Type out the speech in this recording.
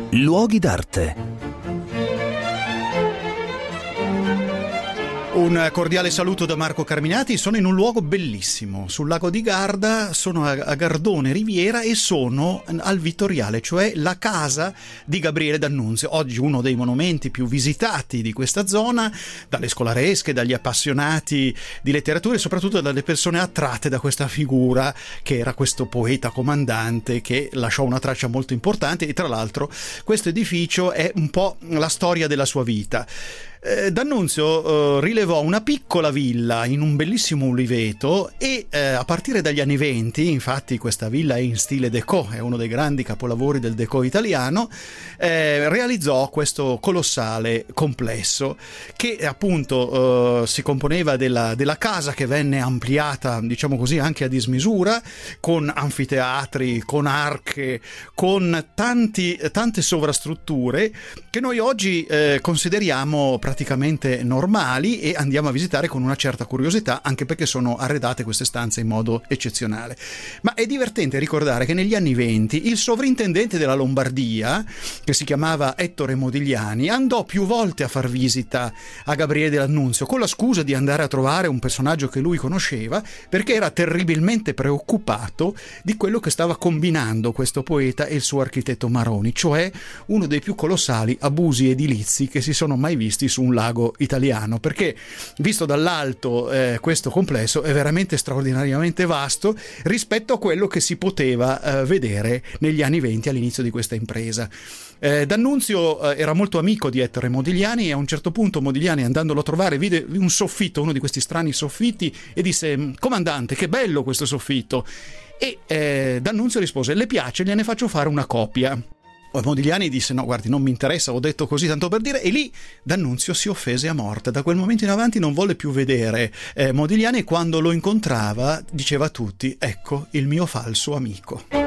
Luoghi d'arte. Un cordiale saluto da Marco Carminati. Sono in un luogo bellissimo, sul lago di Garda, sono a Gardone Riviera e sono al Vittoriale, cioè la casa di Gabriele D'Annunzio, oggi uno dei monumenti più visitati di questa zona, dalle scolaresche, dagli appassionati di letteratura e soprattutto dalle persone attratte da questa figura che era questo poeta comandante che lasciò una traccia molto importante. E tra l'altro questo edificio è un po' la storia della sua vita. D'Annunzio rilevò una piccola villa in un bellissimo uliveto e a partire dagli anni 20, infatti questa villa è in stile déco, è uno dei grandi capolavori del déco italiano, realizzò questo colossale complesso che appunto si componeva della casa che venne ampliata, diciamo così, anche a dismisura, con anfiteatri, con arche, con tante sovrastrutture che noi oggi consideriamo praticamente normali e andiamo a visitare con una certa curiosità, anche perché sono arredate queste stanze in modo eccezionale. Ma è divertente ricordare che negli anni 20 il sovrintendente della Lombardia, che si chiamava Ettore Modigliani, andò più volte a far visita a Gabriele D'Annunzio con la scusa di andare a trovare un personaggio che lui conosceva, perché era terribilmente preoccupato di quello che stava combinando questo poeta e il suo architetto Maroni, cioè uno dei più colossali abusi edilizi che si sono mai visti su un lago italiano, perché visto dall'alto questo complesso è veramente straordinariamente vasto rispetto a quello che si poteva vedere negli anni 20 all'inizio di questa impresa. D'Annunzio era molto amico di Ettore Modigliani e a un certo punto Modigliani, andandolo a trovare, vide un soffitto, uno di questi strani soffitti, e disse: comandante, che bello questo soffitto. E D'Annunzio rispose: le piace, gliene faccio fare una copia. Modigliani disse: no, guardi, non mi interessa, ho detto così tanto per dire. E lì D'Annunzio si offese a morte. Da quel momento in avanti non volle più vedere Modigliani, e quando lo incontrava diceva a tutti: ecco il mio falso amico.